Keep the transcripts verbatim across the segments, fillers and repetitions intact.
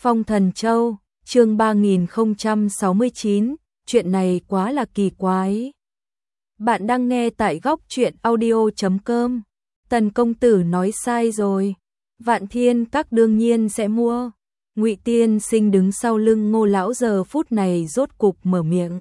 Phong Thần Châu, chương ba nghìn không trăm sáu mươi chín, chuyện này quá là kỳ quái. Bạn đang nghe tại góc truyện audio chấm com. Tần công tử nói sai rồi. Vạn Thiên Các đương nhiên sẽ mua. Ngụy Tiên Sinh đứng sau lưng Ngô lão giờ phút này rốt cục mở miệng.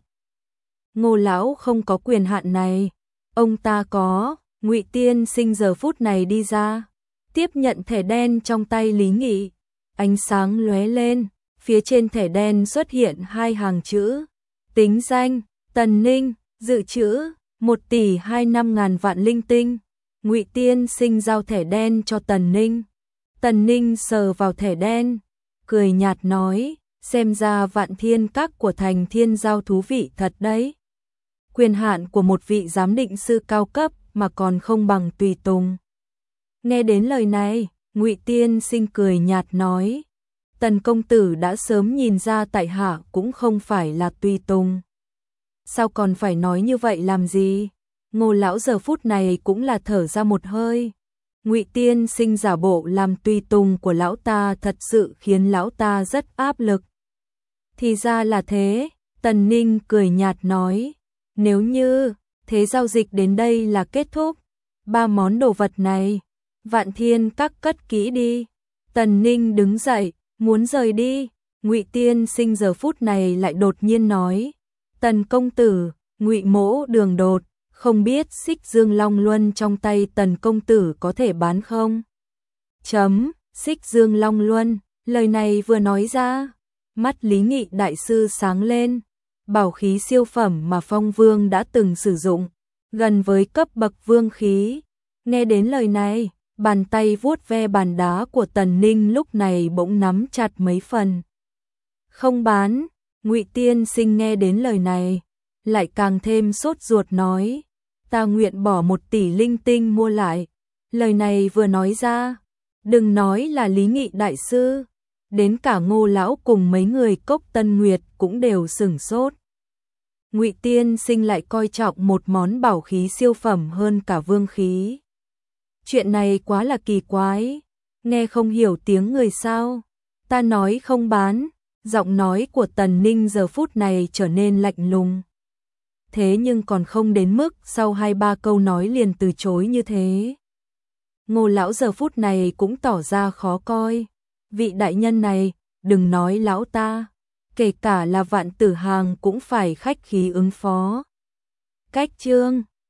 Ngô lão không có quyền hạn này, ông ta có. Ngụy Tiên Sinh giờ phút này đi ra, tiếp nhận thẻ đen trong tay Lý Nghị. Ánh sáng lóe lên, phía trên thẻ đen xuất hiện hai hàng chữ. Tính danh, Tần Ninh, dự trữ, một tỷ hai năm ngàn vạn linh tinh. Ngụy Tiên Sinh giao thẻ đen cho Tần Ninh. Tần Ninh sờ vào thẻ đen, cười nhạt nói, xem ra Vạn Thiên Các của Thành Thiên Giao thú vị thật đấy. Quyền hạn của một vị giám định sư cao cấp mà còn không bằng tùy tùng. Nghe đến lời này, Ngụy Tiên Sinh cười nhạt nói, Tần công tử đã sớm nhìn ra tại hạ cũng không phải là tùy tùng. Sao còn phải nói như vậy làm gì? Ngô lão giờ phút này cũng là thở ra một hơi. Ngụy Tiên Sinh giả bộ làm tùy tùng của lão ta thật sự khiến lão ta rất áp lực. Thì ra là thế, Tần Ninh cười nhạt nói, nếu như thế giao dịch đến đây là kết thúc, ba món đồ vật này, Vạn Thiên Các cất kỹ đi. Tần Ninh đứng dậy, muốn rời đi. Ngụy Tiên Sinh giờ phút này lại đột nhiên nói, Tần công tử, Ngụy mỗ đường đột, không biết Xích Dương Long Luân trong tay Tần công tử có thể bán không? Chấm, Xích Dương Long Luân, lời này vừa nói ra, mắt Lý Nghị đại sư sáng lên. Bảo khí siêu phẩm mà Phong Vương đã từng sử dụng, gần với cấp bậc vương khí. Nghe đến lời này, bàn tay vuốt ve bàn đá của Tần Ninh lúc này bỗng nắm chặt mấy phần. Không bán. Ngụy Tiên Sinh nghe đến lời này, lại càng thêm sốt ruột nói, ta nguyện bỏ một tỷ linh tinh mua lại. Lời này vừa nói ra, đừng nói là Lý Nghị đại sư, đến cả Ngô lão cùng mấy người Cốc Tân Nguyệt cũng đều sửng sốt. Ngụy Tiên Sinh lại coi trọng một món bảo khí siêu phẩm hơn cả vương khí. Chuyện này quá là kỳ quái, nghe không hiểu tiếng người sao? Ta nói không bán. Giọng nói của Tần Ninh giờ phút này trở nên lạnh lùng. Thế nhưng còn không đến mức sau hai ba câu nói liền từ chối như thế. Ngô lão giờ phút này cũng tỏ ra khó coi. Vị đại nhân này, đừng nói lão ta, kể cả là Vạn Tử Hàng cũng phải khách khí ứng phó. Cách chương